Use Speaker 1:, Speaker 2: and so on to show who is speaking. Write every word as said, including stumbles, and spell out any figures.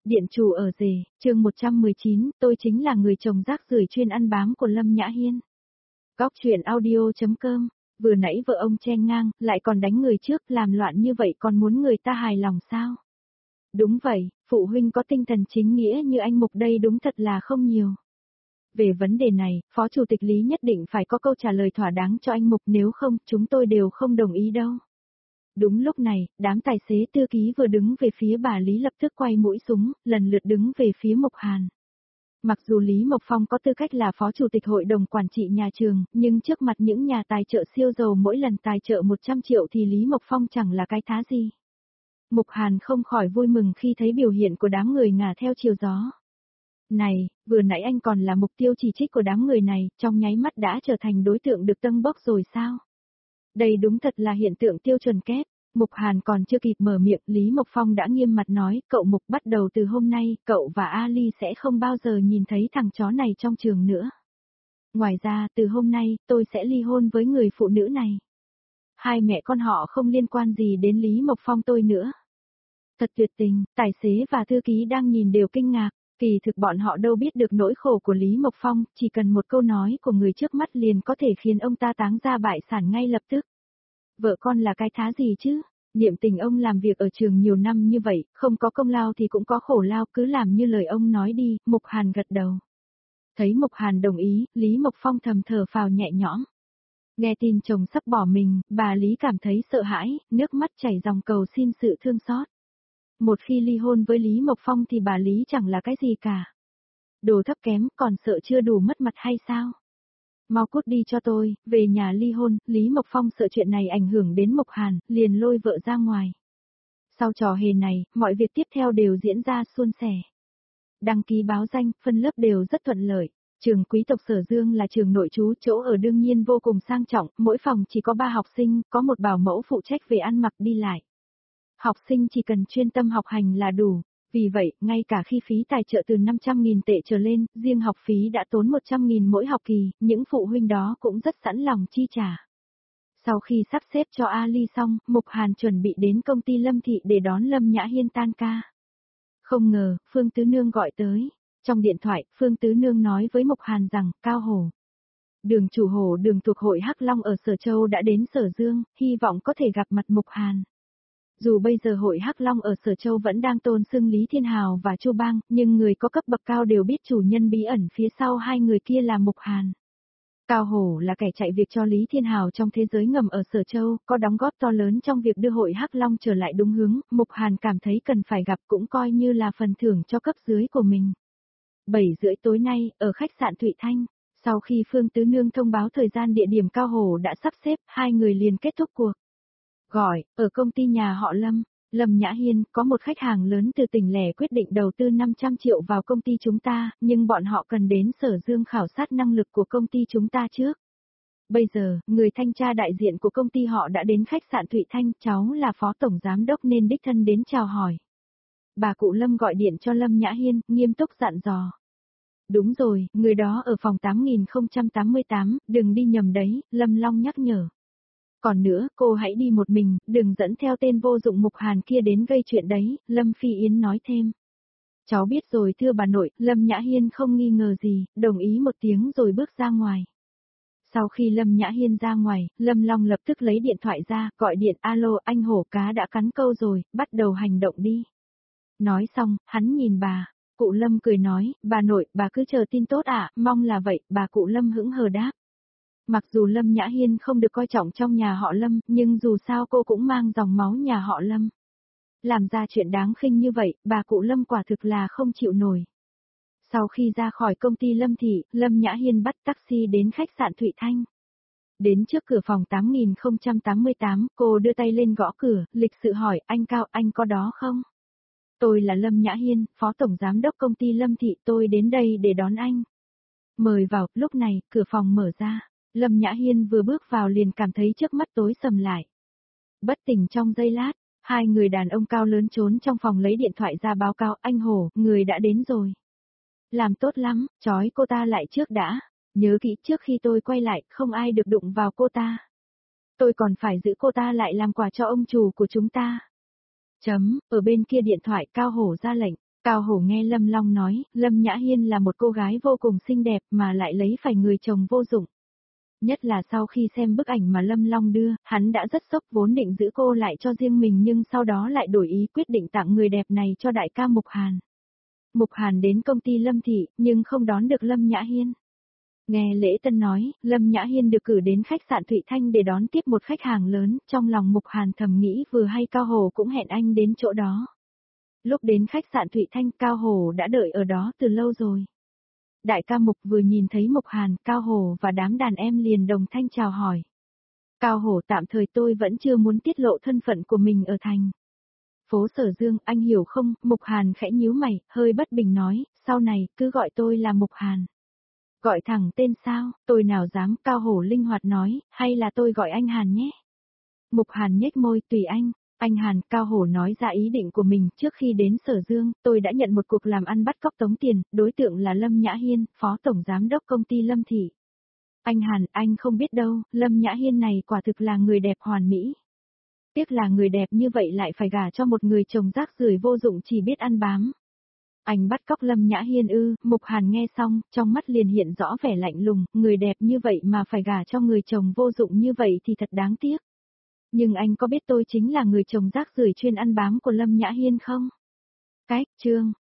Speaker 1: Điện chủ ở rể, chương một trăm mười chín, tôi chính là người chồng rác rưởi chuyên ăn bám của Lâm Nhã Hiên. Góc truyện audio.com, vừa nãy vợ ông chen ngang, lại còn đánh người trước, làm loạn như vậy còn muốn người ta hài lòng sao? Đúng vậy, phụ huynh có tinh thần chính nghĩa như anh Mục đây đúng thật là không nhiều. Về vấn đề này, Phó Chủ tịch Lý nhất định phải có câu trả lời thỏa đáng cho anh Mục, nếu không, chúng tôi đều không đồng ý đâu. Đúng lúc này, đám tài xế tư ký vừa đứng về phía bà Lý lập tức quay mũi súng, lần lượt đứng về phía Mục Hàn. Mặc dù Lý Mộc Phong có tư cách là phó chủ tịch hội đồng quản trị nhà trường, nhưng trước mặt những nhà tài trợ siêu giàu mỗi lần tài trợ một trăm triệu thì Lý Mộc Phong chẳng là cái thá gì. Mục Hàn không khỏi vui mừng khi thấy biểu hiện của đám người ngả theo chiều gió. Này, vừa nãy anh còn là mục tiêu chỉ trích của đám người này, trong nháy mắt đã trở thành đối tượng được tâng bốc rồi sao? Đây đúng thật là hiện tượng tiêu chuẩn kép. Mục Hàn còn chưa kịp mở miệng, Lý Mộc Phong đã nghiêm mặt nói, cậu Mục, bắt đầu từ hôm nay, cậu và Ali sẽ không bao giờ nhìn thấy thằng chó này trong trường nữa. Ngoài ra, từ hôm nay, tôi sẽ ly hôn với người phụ nữ này. Hai mẹ con họ không liên quan gì đến Lý Mộc Phong tôi nữa. Thật tuyệt tình, tài xế và thư ký đang nhìn đều kinh ngạc, kỳ thực bọn họ đâu biết được nỗi khổ của Lý Mộc Phong, chỉ cần một câu nói của người trước mắt liền có thể khiến ông ta táng ra bại sản ngay lập tức. Vợ con là cái thá gì chứ? Niệm tình ông làm việc ở trường nhiều năm như vậy, không có công lao thì cũng có khổ lao, cứ làm như lời ông nói đi. Mục Hàn gật đầu. Thấy Mục Hàn đồng ý, Lý Mộc Phong thầm thở phào nhẹ nhõm. Nghe tin chồng sắp bỏ mình, bà Lý cảm thấy sợ hãi, nước mắt chảy dòng cầu xin sự thương xót. Một khi ly hôn với Lý Mộc Phong thì bà Lý chẳng là cái gì cả. Đồ thấp kém, còn sợ chưa đủ mất mặt hay sao? Mau cút đi cho tôi, về nhà ly hôn. Lý Mộc Phong sợ chuyện này ảnh hưởng đến Mục Hàn, liền lôi vợ ra ngoài. Sau trò hề này, mọi việc tiếp theo đều diễn ra suôn sẻ. Đăng ký báo danh, phân lớp đều rất thuận lợi. Trường quý tộc Sở Dương là trường nội trú, chỗ ở đương nhiên vô cùng sang trọng, mỗi phòng chỉ có ba học sinh, có một bảo mẫu phụ trách về ăn mặc đi lại. Học sinh chỉ cần chuyên tâm học hành là đủ. Vì vậy, ngay cả khi phí tài trợ từ năm trăm nghìn tệ trở lên, riêng học phí đã tốn một trăm nghìn mỗi học kỳ, những phụ huynh đó cũng rất sẵn lòng chi trả. Sau khi sắp xếp cho Ali xong, Mục Hàn chuẩn bị đến công ty Lâm Thị để đón Lâm Nhã Hiên tan ca. Không ngờ, Phương Tứ Nương gọi tới. Trong điện thoại, Phương Tứ Nương nói với Mục Hàn rằng, Cao Hổ. Đường chủ Hổ đường thuộc hội Hắc Long ở Sở Châu đã đến Sở Dương, hy vọng có thể gặp mặt Mục Hàn. Dù bây giờ hội Hắc Long ở Sở Châu vẫn đang tôn xưng Lý Thiên Hào và Chu Bang, nhưng người có cấp bậc cao đều biết chủ nhân bí ẩn phía sau hai người kia là Mục Hàn. Cao Hổ là kẻ chạy việc cho Lý Thiên Hào trong thế giới ngầm ở Sở Châu, có đóng góp to lớn trong việc đưa hội Hắc Long trở lại đúng hướng, Mục Hàn cảm thấy cần phải gặp cũng coi như là phần thưởng cho cấp dưới của mình. bảy rưỡi tối nay, ở khách sạn Thụy Thanh, sau khi Phương Tứ Nương thông báo thời gian địa điểm Cao Hổ đã sắp xếp, hai người liền kết thúc cuộc. Gọi, ở công ty nhà họ Lâm, Lâm Nhã Hiên, có một khách hàng lớn từ tỉnh lẻ quyết định đầu tư năm trăm triệu vào công ty chúng ta, nhưng bọn họ cần đến Sở Dương khảo sát năng lực của công ty chúng ta trước. Bây giờ, người thanh tra đại diện của công ty họ đã đến khách sạn Thụy Thanh, cháu là phó tổng giám đốc nên đích thân đến chào hỏi. Bà cụ Lâm gọi điện cho Lâm Nhã Hiên, nghiêm túc dặn dò. Đúng rồi, người đó ở phòng tám nghìn không trăm tám mươi tám, đừng đi nhầm đấy, Lâm Long nhắc nhở. Còn nữa, cô hãy đi một mình, đừng dẫn theo tên vô dụng Mục Hàn kia đến gây chuyện đấy, Lâm Phi Yến nói thêm. Cháu biết rồi thưa bà nội, Lâm Nhã Hiên không nghi ngờ gì, đồng ý một tiếng rồi bước ra ngoài. Sau khi Lâm Nhã Hiên ra ngoài, Lâm Long lập tức lấy điện thoại ra, gọi điện, alo, anh hổ cá đã cắn câu rồi, bắt đầu hành động đi. Nói xong, hắn nhìn bà, cụ Lâm cười nói, bà nội, bà cứ chờ tin tốt ạ, mong là vậy, bà cụ Lâm hững hờ đáp. Mặc dù Lâm Nhã Hiên không được coi trọng trong nhà họ Lâm, nhưng dù sao cô cũng mang dòng máu nhà họ Lâm. Làm ra chuyện đáng khinh như vậy, bà cụ Lâm quả thực là không chịu nổi. Sau khi ra khỏi công ty Lâm Thị, Lâm Nhã Hiên bắt taxi đến khách sạn Thụy Thanh. Đến trước cửa phòng tám nghìn không trăm tám mươi tám, cô đưa tay lên gõ cửa, lịch sự hỏi, anh Cao, anh có đó không? Tôi là Lâm Nhã Hiên, phó tổng giám đốc công ty Lâm Thị, tôi đến đây để đón anh. Mời vào, lúc này, cửa phòng mở ra. Lâm Nhã Hiên vừa bước vào liền cảm thấy trước mắt tối sầm lại. Bất tỉnh trong giây lát, hai người đàn ông cao lớn trốn trong phòng lấy điện thoại ra báo cáo, anh Hổ, người đã đến rồi. Làm tốt lắm, trói cô ta lại trước đã. Nhớ kỹ trước khi tôi quay lại, không ai được đụng vào cô ta. Tôi còn phải giữ cô ta lại làm quà cho ông chủ của chúng ta. Chấm, ở bên kia điện thoại Cao Hổ ra lệnh. Cao Hổ nghe Lâm Long nói, Lâm Nhã Hiên là một cô gái vô cùng xinh đẹp mà lại lấy phải người chồng vô dụng. Nhất là sau khi xem bức ảnh mà Lâm Long đưa, hắn đã rất sốc vốn định giữ cô lại cho riêng mình nhưng sau đó lại đổi ý quyết định tặng người đẹp này cho đại ca Mục Hàn. Mục Hàn đến công ty Lâm Thị, nhưng không đón được Lâm Nhã Hiên. Nghe Lễ Tân nói, Lâm Nhã Hiên được cử đến khách sạn Thụy Thanh để đón tiếp một khách hàng lớn, trong lòng Mục Hàn thầm nghĩ vừa hay Cao Hổ cũng hẹn anh đến chỗ đó. Lúc đến khách sạn Thụy Thanh, Cao Hổ đã đợi ở đó từ lâu rồi. Đại ca Mục vừa nhìn thấy Mục Hàn, Cao Hổ và đám đàn em liền đồng thanh chào hỏi. Cao Hổ, tạm thời tôi vẫn chưa muốn tiết lộ thân phận của mình ở thành phố Sở Dương, anh hiểu không? Mục Hàn khẽ nhíu mày, hơi bất bình nói, sau này, cứ gọi tôi là Mục Hàn. Gọi thẳng tên sao, tôi nào dám, Cao Hổ linh hoạt nói, hay là tôi gọi anh Hàn nhé. Mục Hàn nhếch môi, tùy anh. Anh Hàn, Cao Hổ nói ra ý định của mình, trước khi đến Sở Dương, tôi đã nhận một cuộc làm ăn bắt cóc tống tiền, đối tượng là Lâm Nhã Hiên, phó tổng giám đốc công ty Lâm Thị. Anh Hàn, anh không biết đâu, Lâm Nhã Hiên này quả thực là người đẹp hoàn mỹ. Tiếc là người đẹp như vậy lại phải gả cho một người chồng rác rưởi vô dụng chỉ biết ăn bám. Anh bắt cóc Lâm Nhã Hiên ư? Mục Hàn nghe xong, trong mắt liền hiện rõ vẻ lạnh lùng, người đẹp như vậy mà phải gả cho người chồng vô dụng như vậy thì thật đáng tiếc. Nhưng anh có biết tôi chính là người chồng rác rưởi chuyên ăn bám của Lâm Nhã Hiên không? Cái, chương